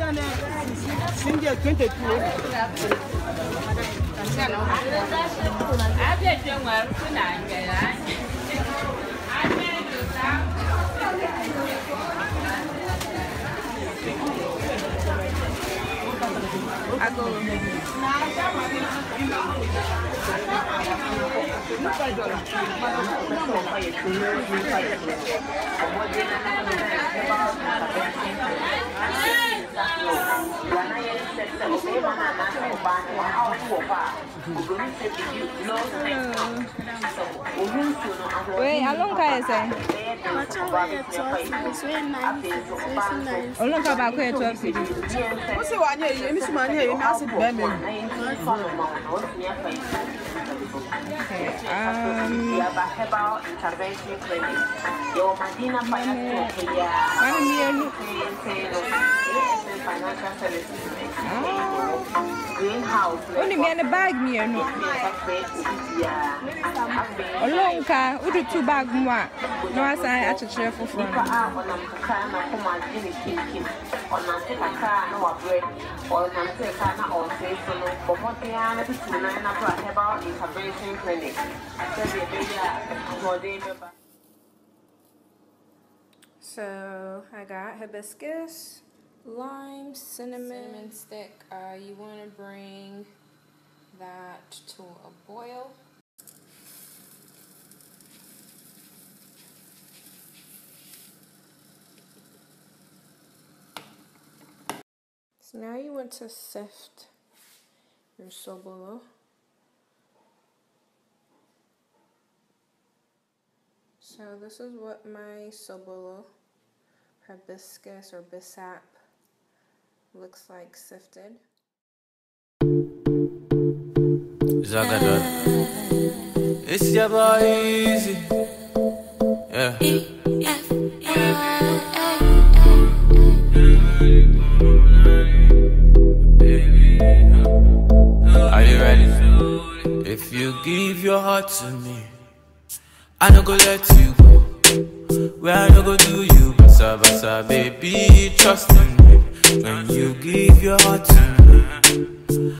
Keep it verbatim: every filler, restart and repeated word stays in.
Wait, how long can I say? How long can I say? twelve cities. What's the one here? You miss my here. You must have been. Okay, um, herbal intervention clinic. Your Medina Financial Financial Services. Greenhouse. Only me and a bag me or no? A long car, we do two bag more. No, I say I should share for fun. So I got hibiscus, lime, cinnamon, cinnamon stick. Uh, you want to bring that to a boil. So now you want to sift your sobolo. So this is what my sobolo, hibiscus or bisap, looks like sifted. Zagadot. It's your boy Easy. Yeah. Are you ready? If you give your heart to me, I no go let you go. Where I no go do you, basa basa, baby, trust in me. When you give your heart to me,